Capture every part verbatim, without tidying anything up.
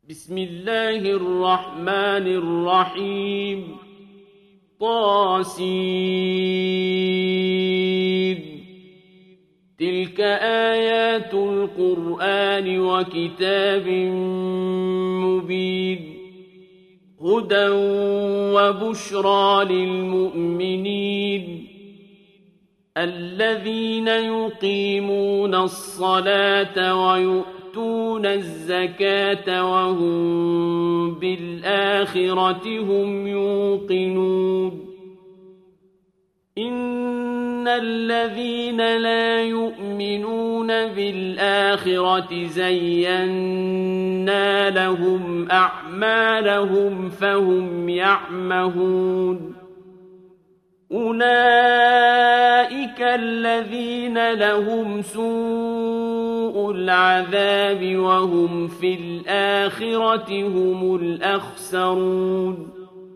بسم الله الرحمن الرحيم طاسين تلك آيات القرآن وكتاب مبين هدى وبشرى للمؤمنين الذين يقيمون الصلاة ويؤتون الزكاة وهم بالآخرة هم يوقنون إن الذين لا يؤمنون بالآخرة زينا لهم أعمالهم فهم يعمهون أولئك الذين لهم سوء العذاب وهم في الآخرة هم الأخسرون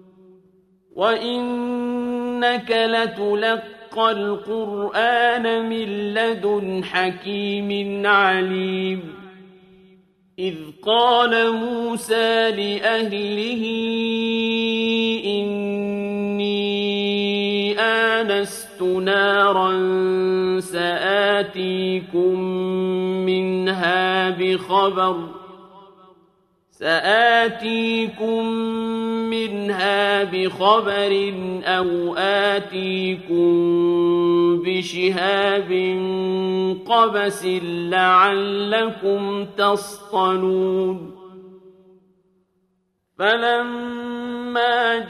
وإنك لتلقى القرآن من لدن حكيم عليم إذ قال موسى لأهله إني آنست نارا سآتيكم منها بخبر سآتيكم منها بخبر أو آتيكم بشهاب قبس لعلكم تصطلون فلما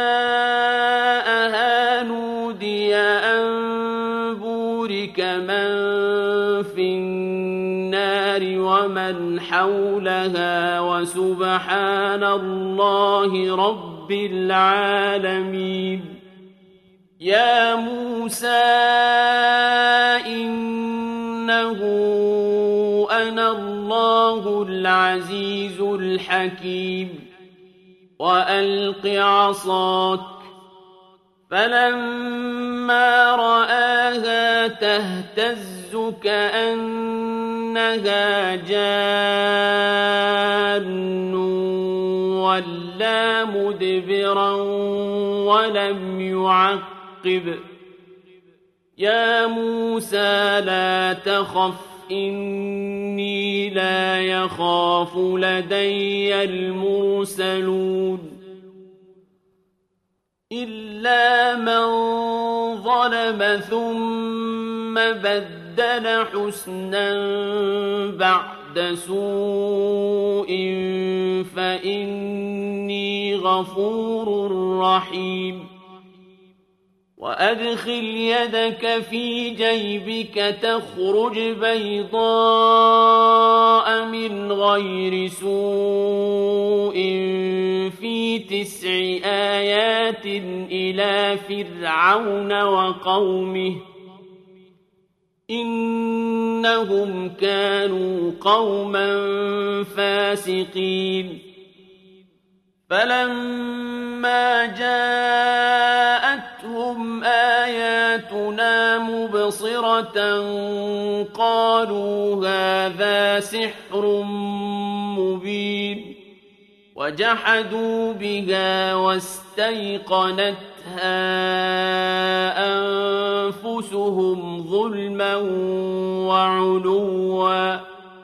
جاءها نودي أن بورك من في النار ومن حولها وسبحان الله رب العالمين يا موسى إنه أنا الله العزيز الحكيم وألق عصاك فلما رآها تهتز كأنها جان ولا مدبرا ولم يعقب يا موسى لا تخف إني لا يخاف لدي المرسلون إلا من ظلم ثم بدل حسنا بعد سوء فإني غفور رحيم وأدخل يدك في جيبك تخرج بيضاء من غير سوء في تسع آيات إلى فرعون وقومه إنهم كانوا قوما فاسقين فلما جاءتهم آياتنا مبصرة قالوا هذا سحر مبين وجحدوا بها واستيقنتها أنفسهم ظلما وعلوا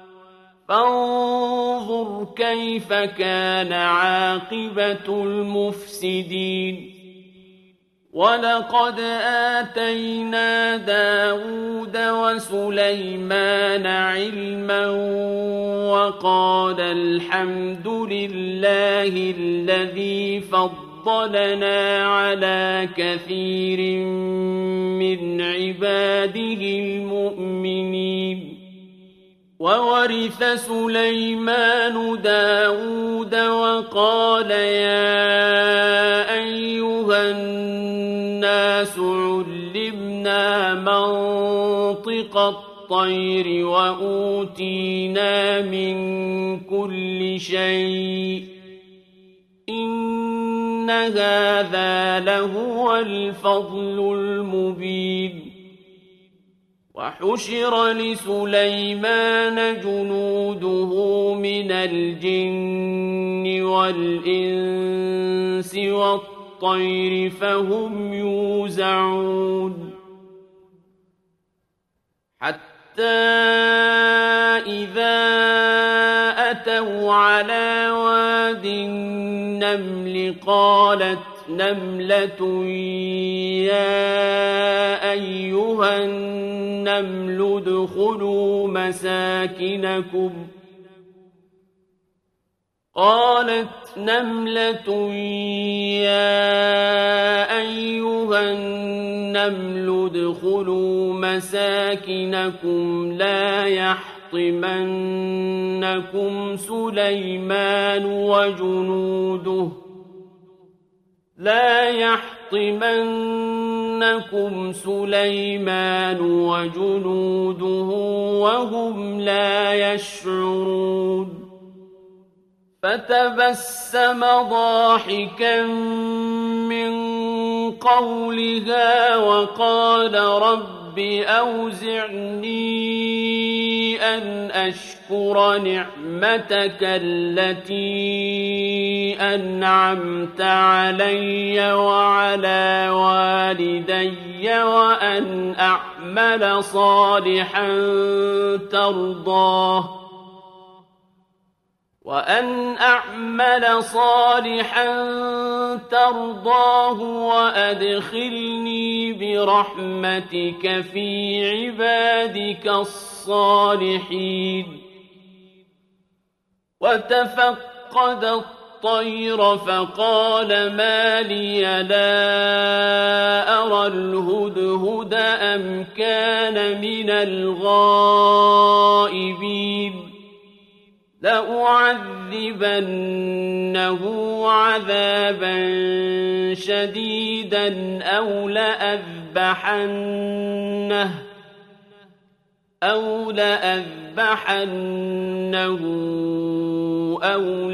فانظر كيف كان عاقبة المفسدين ولقد آتينا داود وسليمان علما وقال الحمد لله الذي فضلنا على كثير من عباده المؤمنين وورث سليمان داود وقال يا أيها الناس علمنا منطق الطير وأوتينا من كل شيء إن هذا لهو الفضل المبين وحشر لسليمان جنوده من الجن والإنس والطير فهم يوزعون حتى إذا أتوا على واد النمل قالت نملة يا أيها النمل ادخلوا مساكنكم قالت نملة يا أيها النمل ادخلوا مساكنكم لا يحطمنكم سليمان وجنوده لا يحطمنكم سليمان وجنوده وهم لا يشعرون فتبسم ضاحكا من قولها وقال رب أوزعني أن أشكر نعمتك التي أنعمت علي وعلى والدي وأن أعمل صالحا ترضاه وأن أعمل صالحا ترضاه وأدخلني برحمتك في عبادك الصالحين وتفقد الطير فقال ما لي لا أرى الهدهد أم كان من الغائبين لأعذبنه عذابا شديدا أو لأذبحنه أو لأذبحنه أو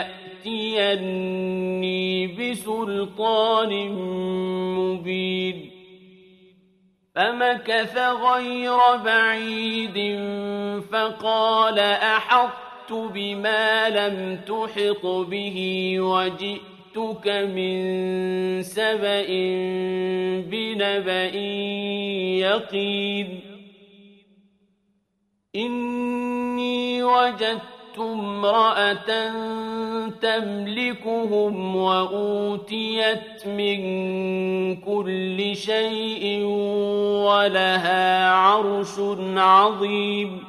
ليأتيني بسلطان مبين فمكث غير بعيد فقال أحط بما لم تحط به وجئتك من سبأ بنبأ يقين إني وجدت امرأة تملكهم وأوتيت من كل شيء ولها عرش عظيم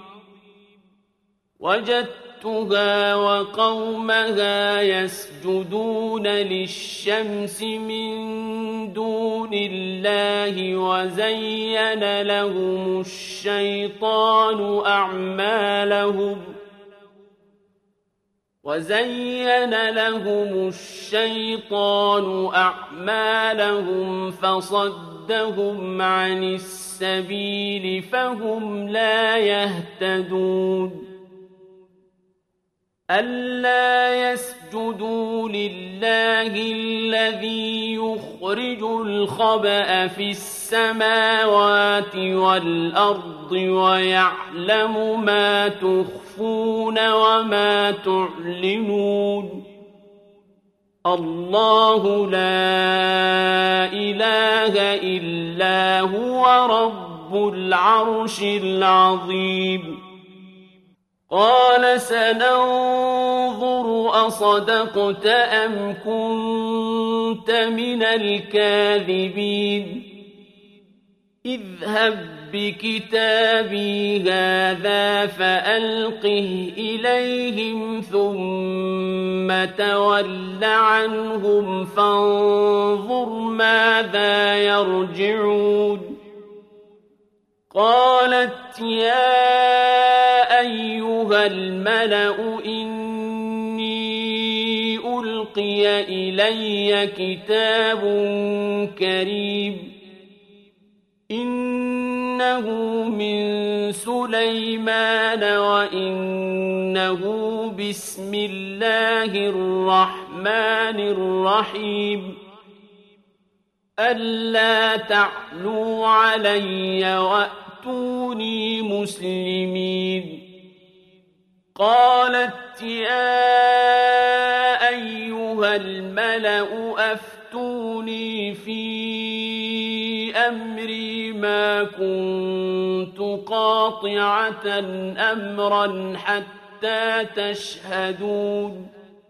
وجدتها وقومها يسجدون للشمس من دون الله وزين لهم الشيطان أعمالهم وزين لهم الشيطان أعمالهم فصدهم عن السبيل فهم لا يهتدون ألا يسجدوا لله الذي يخرج الخبأ في السماوات والأرض ويعلم ما تخفون وما تعلنون الله لا إله إلا هو رب العرش العظيم قال سننظر أصدقت أم كنت من الكاذبين اذهب بكتابي هذا فألقه إليهم ثم تول عنهم فانظر ماذا يرجعون قالت يا أيها الملأ إني ألقي إلي كتاب كريم إنه من سليمان وإنه بسم الله الرحمن الرحيم ألا تعلوا علي وأتوني مسلمين قالت يا أيها الملأ أفتوني في أمري ما كنت قاطعة أمرا حتى تشهدون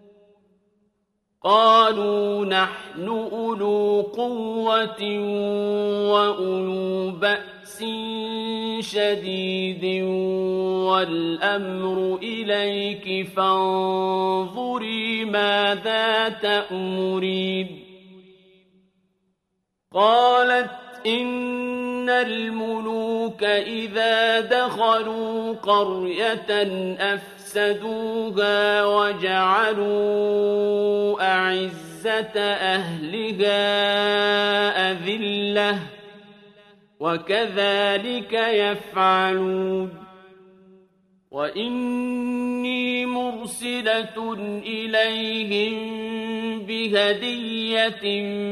قالوا نحن أولو قوة وأولو بأس شديد والأمر إليك فانظري ماذا تأمرين قالت إن الملوك إذا دخلوا قرية أفسدوها وجعلوا أعزة أهلها أذلة وكذلك يفعلون وإني مرسلة إليهم بهدية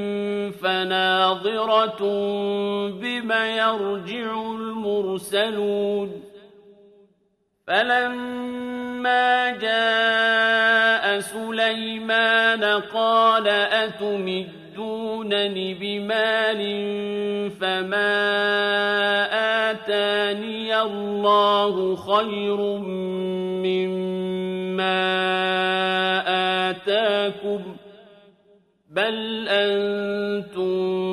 فناظرة بما يرجع المرسلون فلما جاء سليمان قال أتمدونني بمال فما آتاني الله خير مما آتاكم بل أنتم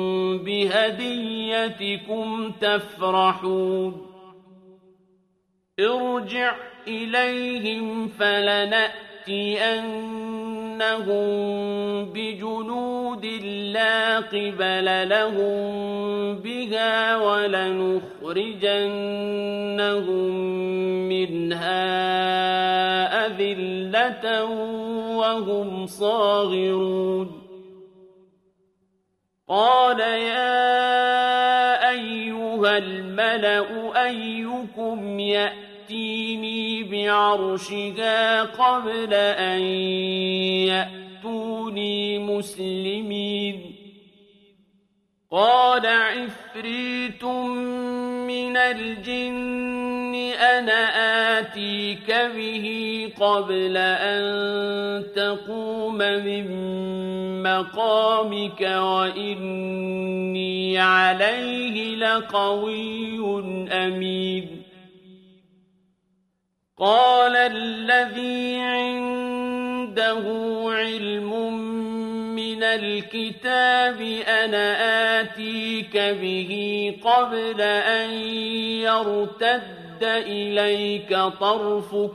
بهديتكم تفرحون ارجع إليهم فلنأتينهم بجنود لا قبل لهم بها ولنخرجنهم منها أذلة وهم صاغرون قال يا أيها الملأ أيكم يأتيني بعرشها قبل أن يأتوني مسلمين قال عفريت من الجن أنا آتيك به قبل أن تقوم من مقامك وإني عليه لقوي أمين قال الذي عنده علم من الكتاب أنا آتيك به قبل أن يرتد إليك طرفك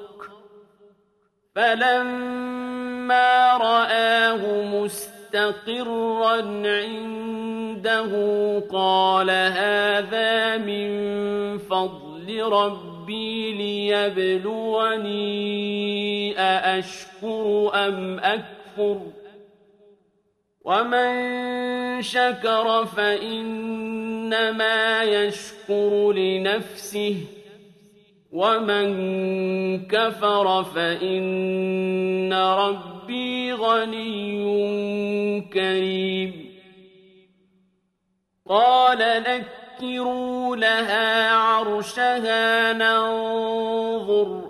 فلما رآه مستقرا عنده قال هذا من فضل ربي ليبلوني أأشكر أم أكفر ومن شكر فإنما يشكر لنفسه ومن كفر فإن ربي غني كريم قال نكروا لها عرشها ننظر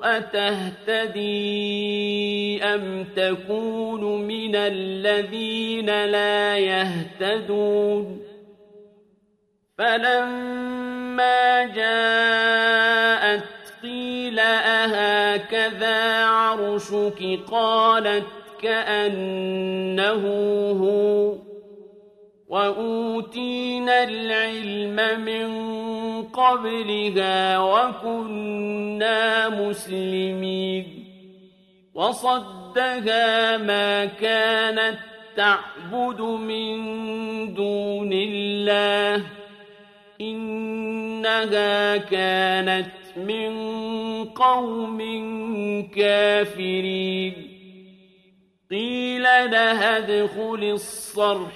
أتهتدي أم تكون من الذين لا يهتدون فلما جاءت قيل أهكذا عرشك قالت كأنه هو وأوتينا العلم من قبلها وكنا مسلمين وصدها ما كانت تعبد من دون الله إنها كانت من قوم كافرين قيل لها ادخل الصرح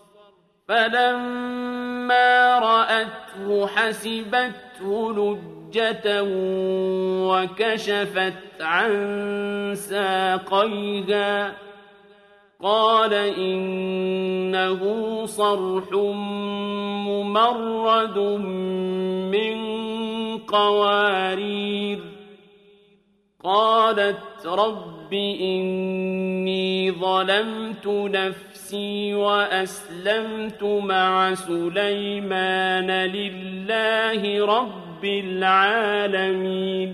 فلما رأته حسبته لجة وكشفت عن ساقيها قال إنه صرح ممرد من قوارير قالت رب إني ظلمت ظلمت نفسي وأسلمت مع سليمان لله رب العالمين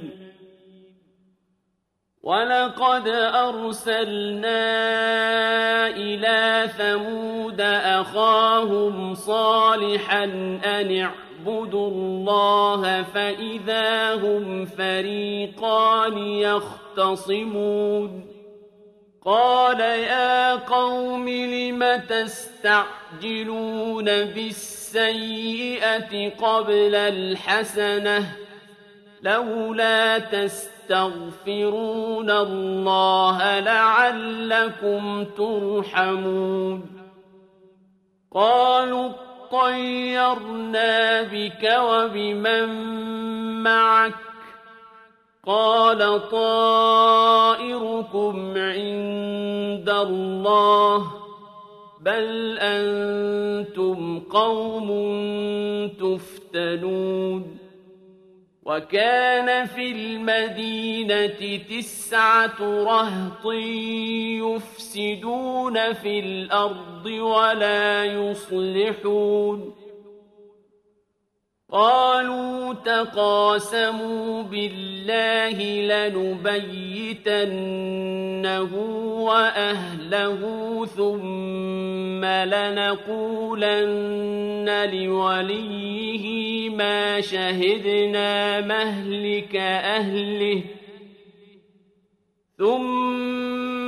ولقد أرسلنا إلى ثمود أخاهم صالحا أن اعبدوا الله فإذا هم فريقان يختصمون قال يا قوم لم تستعجلون بالسيئة قبل الحسنة لولا تستغفرون الله لعلكم ترحمون قالوا طيرنا بك وبمن معك قال طائركم عند الله بل أنتم قوم تفتنون وكان في المدينة تسعة رهط يفسدون في الأرض ولا يصلحون قالوا تقاسموا بالله لنبيتنه وأهله ثم لنقولن لوليه ما شهدنا مهلك أهله ثم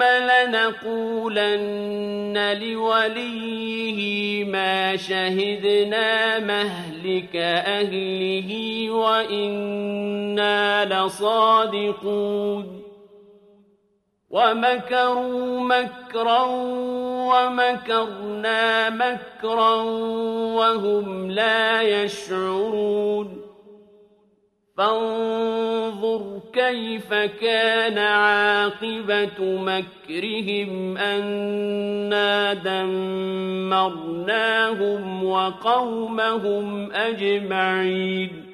لنقولن لوليه ما شهدنا مهلك أهله وإنا لصادقون ومكروا مكرا ومكرنا مكرا وهم لا يشعرون فانظر كيف كان عاقبة مكرهم أنا دمرناهم وقومهم أجمعين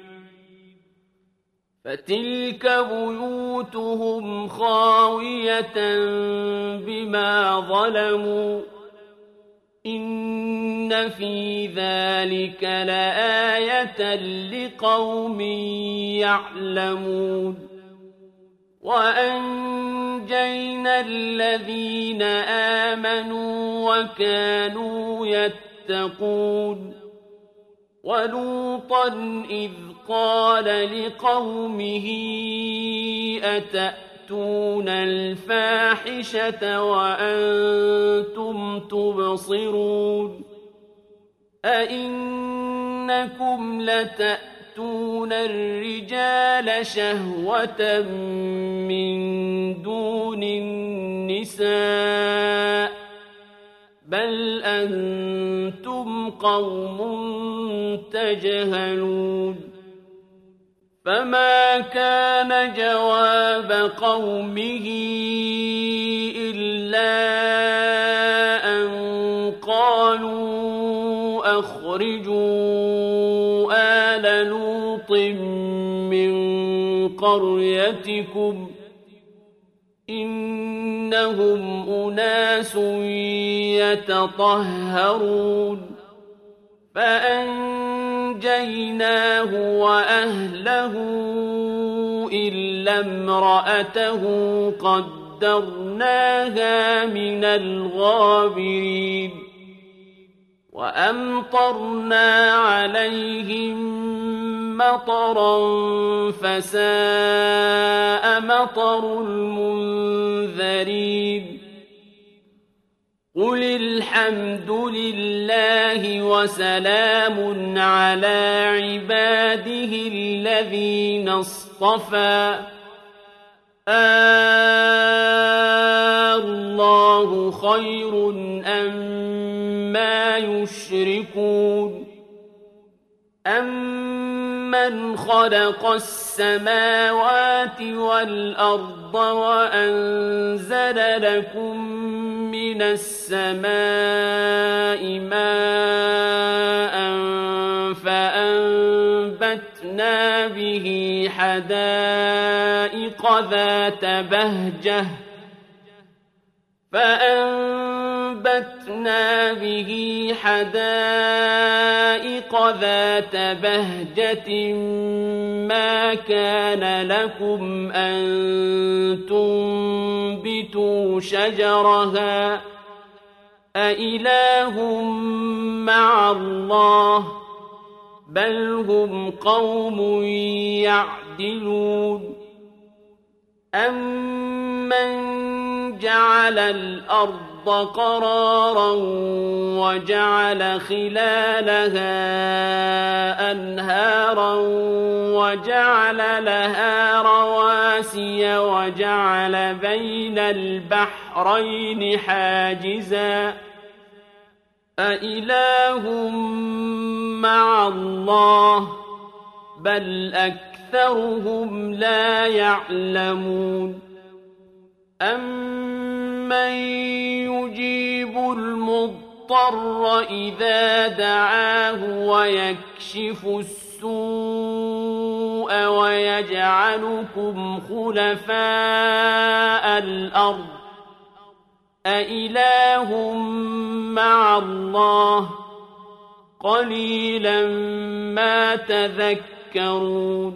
فتلك بيوتهم خاوية بما ظلموا إن في ذلك لآية لقوم يعلمون وأنجينا الذين آمنوا وكانوا يتقون ولوطا إذ قال لقومه أتأتون الفاحشة وأنتم تبصرون أئنكم لتأتون الرجال شهوة من دون النساء بل أنتم قوم تجهلون فما كان جواب قومه إلا أن قالوا أخرجوا آل لوط من قريتكم إنهم أناس يتطهرون فأنجيناه وأهله إلا امرأته قدرناها من الغابرين وأمطرنا عليهم مطرا فساء مطر المنذرين قل الحمد لله وسلام على عباده الذين اصطفى الله خير أما يشركون أمن خلق السماوات والأرض وأنزل لكم من السماء ماء فأنبتنا به حدائق ذات بهجة فأنبتنا فَأَنبَتْنَا بِهِ حَدَائِقَ ذَاتَ بَهْجَةٍ مَا كَانَ لَكُمْ أَن تُنبِتُوا شَجَرَهَا أَإِلَٰهٌ مَّعَ اللَّهِ بَلْ هُمْ قَوْمٌ يَعْدِلُونَ أَمَّن جَعَلَ الْأَرْضَ قَرَارًا وَجَعَلَ خِلَالَهَا أَنْهَارًا وَجَعَلَ لَهَا رَوَاسِيَ وَجَعَلَ بَيْنَ الْبَحْرَيْنِ حَاجِزًا أَإِلَٰهٌ مَّعَ اللَّهِ بَلْ أَكْثَرُهُمْ لَا يَعْلَمُونَ أَمَّن يُجِيبُ الْمُضْطَرَّ إِذَا دَعَاهُ وَيَكْشِفُ السُّوءَ وَيَجْعَلُكُمْ خُلَفَاءَ الْأَرْضِ أَإِلَٰهٌ مَّعَ اللَّهِ قَلِيلًا مَّا تَذَكَّرُونَ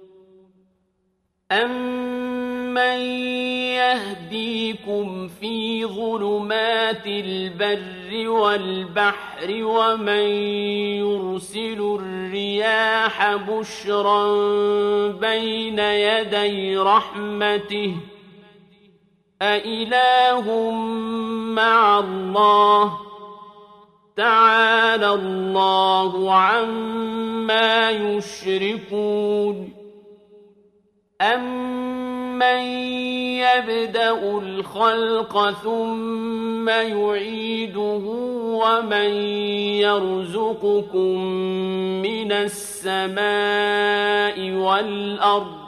أَمَّن يَهْدِيكُمْ فِي ظُلُمَاتِ الْبَرِّ وَالْبَحْرِ وَمَن يُرْسِلُ الرِّيَاحَ بُشْرًا بَيْنَ يَدَيْ رَحْمَتِهِ أَإِلَٰهٌ مَّعَ اللَّهِ تَعَالَى اللَّهُ عَمَّا يُشْرِكُونَ أَمَّن يَبْدَأُ الْخَلْقَ ثُمَّ يُعِيدُهُ وَمَن يَرْزُقُكُم مِّنَ السَّمَاءِ وَالْأَرْضِ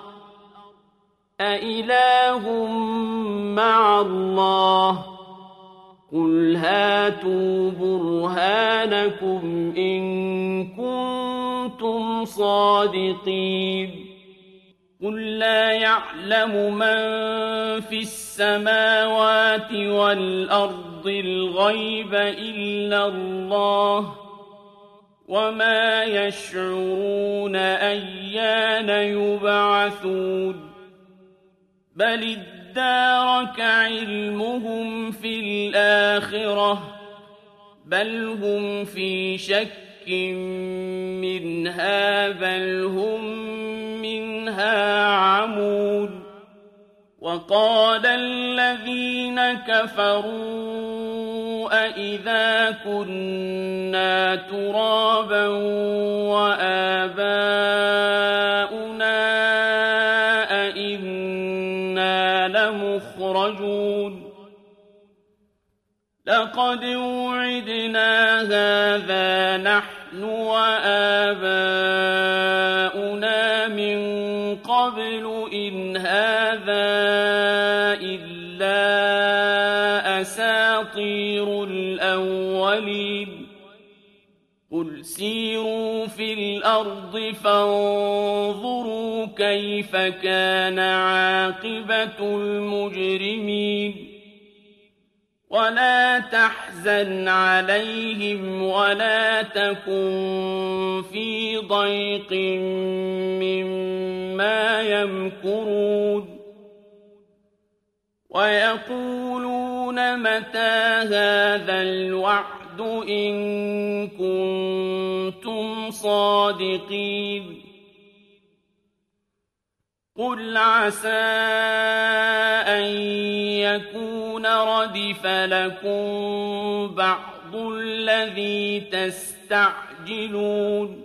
أَإِلَٰهٌ مَّعَ اللَّهِ قُلْ هَاتُوا بُرْهَانَكُمْ إِن كُنتُمْ صَادِقِينَ قُل لَّا يَعْلَمُ مَن فِي السَّمَاوَاتِ وَالْأَرْضِ الْغَيْبَ إِلَّا اللَّهُ وَمَا يَشْعُرُونَ أَيَّانَ يُبْعَثُونَ بَلِ ادَّارَكَ عِلْمُهُمْ فِي الْآخِرَةِ بَلْ هُمْ فِي شَكٍّ مِّنْهَا بَلْ هُم مِّنْهَا عَمُونَ وَقَالَ الَّذِينَ كَفَرُوا أَإِذَا كُنَّا تُرَابًا وَآبَاؤُنَا أَإِنَّا لَمُخْرَجُونَ لَقَدْ وُعِدْنَا هَٰذَا نَحْنُ وَآبَاؤُنَا مِن قَبْلُ إِنْ هَٰذَا إِلَّا أَسَاطِيرُ الْأَوَّلِينَ قُلْ سِيرُوا فِي الْأَرْضِ فَانظُرُوا كَيْفَ كَانَ عَاقِبَةُ الْمُجْرِمِينَ وَلَا تَحْزَنْ عَلَيْهِمْ وَلَا تَكُن فِي ضَيْقٍ مِّمَّا يَمْكُرُونَ وَيَقُولُونَ مَتَىٰ هَٰذَا الْوَعْدُ إِن كُنتُمْ صَادِقِينَ قُلْ عَسَىٰ أَن يَكُونَ رَدِفَ لَكُم بَعْضُ الَّذِي تَسْتَعْجِلُونَ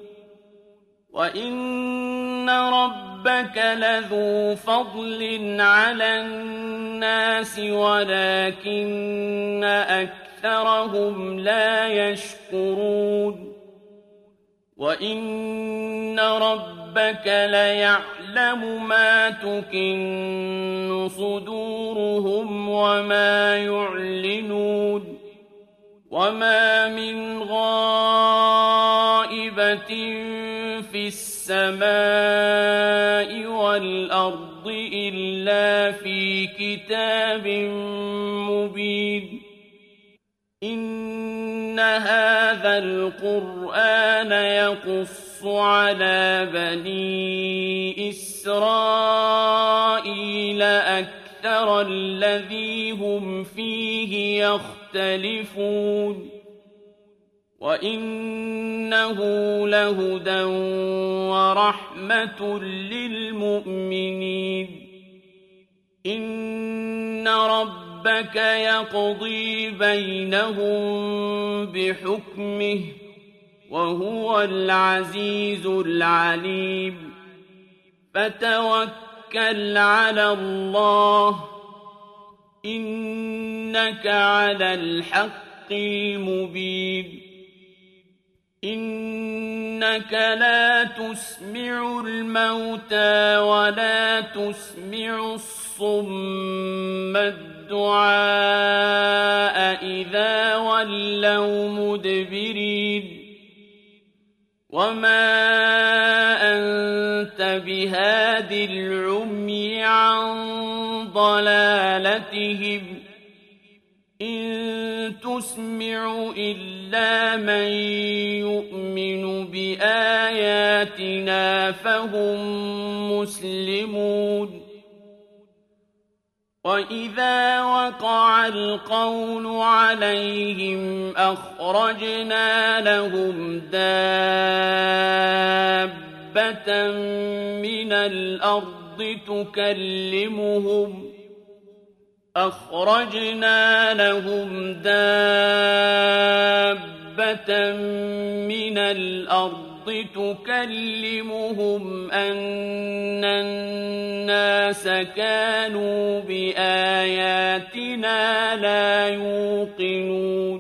وَإِنَّ رَبَّكَ لَذُو فَضْلٍ عَلَى النَّاسِ وَلَٰكِنَّ أَكْثَرَهُمْ لَا يَشْكُرُونَ وَإِنَّ رَبَّكَ لَيَعْلَمُ مَا تُكِنُّ صُدُورُهُمْ وَمَا يُعْلِنُونَ وَمَا مِنْ غَائِبَةٍ فِي السَّمَاءِ وَالْأَرْضِ إِلَّا فِي كِتَابٍ مُّبِينٍ إِنَّ هَٰذَا الْقُرْآنَ يَقُصُّ عَلَىٰ بَنِي إِسْرَائِيلَ أَكْثَرَ الَّذِي هُمْ فِيهِ يَخْتَلِفُونَ وَإِنَّهُ لَهُدًى وَرَحْمَةٌ لِّلْمُؤْمِنِينَ إِنَّ رَبَّكَ يَقْضِي بَيْنَهُم بِحُكْمِهِ وَهُوَ الْعَزِيزُ الْعَلِيمُ فَتَوَكَّلْ عَلَى اللَّهِ إِنَّكَ عَلَى الْحَقِّ الْمُبِينِ إِنَّكَ لَا تُسْمِعُ الْمَوْتَىٰ وَلَا تُسْمِعُ الصُّمَّ الدُّعَاءَ إِذَا وَلَّوْا مُدْبِرِينَ وَمَا أَنتَ بِهَادِ الْعُمْيِ عَن ضَلَالَتِهِمْ ۖ إِن تُسْمِعُ إِلَّا مَن يُؤْمِنُ بِآيَاتِنَا فَهُم مُّسْلِمُونَ وَإِذَا وَقَعَ الْقَوْلُ عَلَيْهِمْ أَخْرَجْنَا لَهُمْ دَابَّةً مِّنَ الْأَرْضِ تُكَلِّمُهُمْ أخرجنا لهم دابة من الأرض تكلمهم أن الناس كانوا بآياتنا لا يوقنون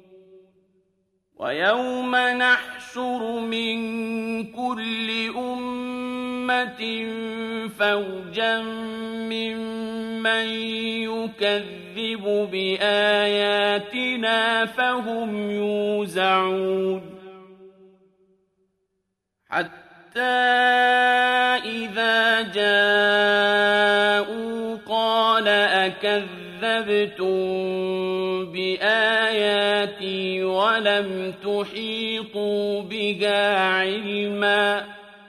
ويوم نحشر من كل أمة فوجا ممن يكذب بآياتنا فهم يوزعون حتى إذا جاءوا قال أكذبتم بآياتي ولم تحيطوا بها علما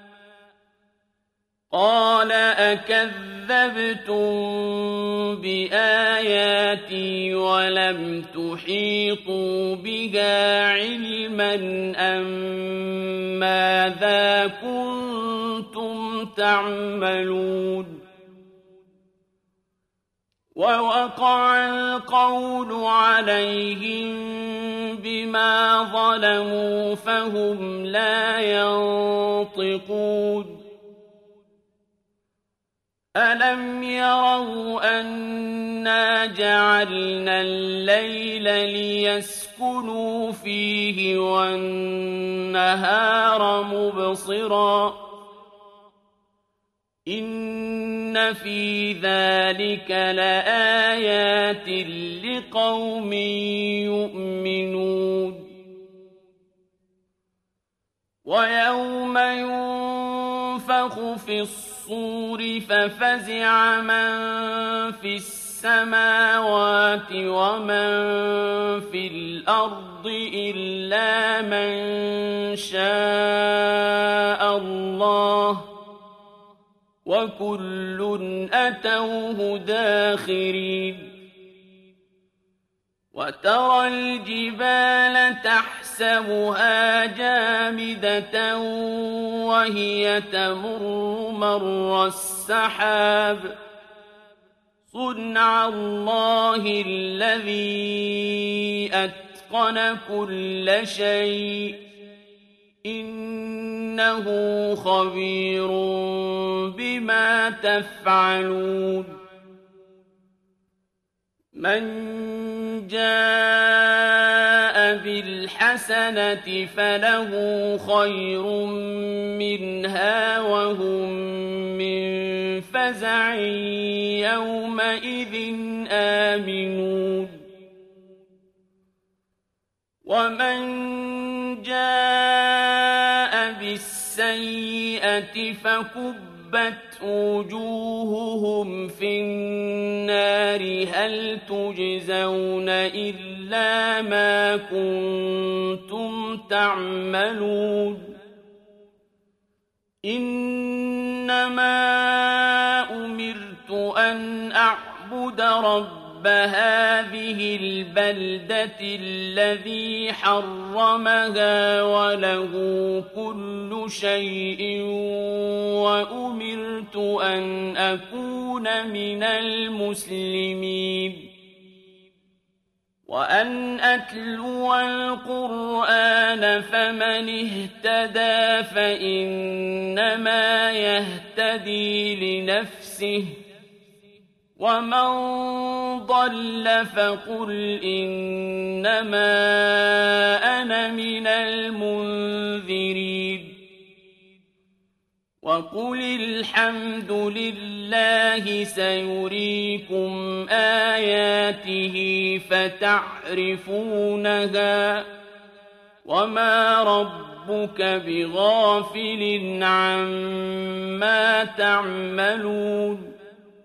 قال أكذبتم بآياتي ولم تحيطوا بها علما أم ماذا كنتم تعملون ووقع القول عليهم بما ظلموا فهم لا ينطقون أَلَمْ يَرَوْا أَنَّا جَعَلْنَا اللَّيْلَ لِيَسْكُنُوا فِيهِ وَالنَّهَارَ مُبْصِرًا إِنَّ فِي ذَلِكَ لَآيَاتٍ لِقَوْمٍ يُؤْمِنُونَ وَيَوْمَ يُنفَخُ فِي الصُّورِ ففزع من في السماوات ومن في الأرض إلا من شاء الله وكل أتوه داخرين وترى الجبال تحسبها جامدة وهي تمر مر السحاب صنع الله الذي أتقن كل شيء إنه خبير بما تفعلون من جاء بالحسنة فله خير منها وهم من فزع يومئذ آمنون ومن جاء بالسيئة فكب كُبَّتْ وُجُوهُهُمْ فِي النَّارِ هَلْ تُجْزَوْنَ إِلَّا مَا كُنتُمْ تَعْمَلُونَ إِنَّمَا أُمِرْتُ أَنْ أَعْبُدَ رَبَّ هَٰذِهِ الْبَلْدَةِ الَّذِي حَرَّمَهَا وَلَهُ كُلُّ شَيْءٍ وَأُمِرْتُ أَنْ أَكُونَ مِنَ الْمُسْلِمِينَ وَأَنْ أَتْلُوَ الْقُرْآنَ فَمَنِ اهْتَدَىٰ فَإِنَّمَا يَهْتَدِي لِنَفْسِهِ وَمَن ضَلَّ فَقُلْ إِنَّمَا أَنَا مِنَ الْمُنذِرِينَ وَقُلِ الْحَمْدُ لِلَّهِ سَيُرِيكُمْ آيَاتِهِ فَتَعْرِفُونَهَا وَمَا رَبُّكَ بِغَافِلٍ عَمَّا تَعْمَلُونَ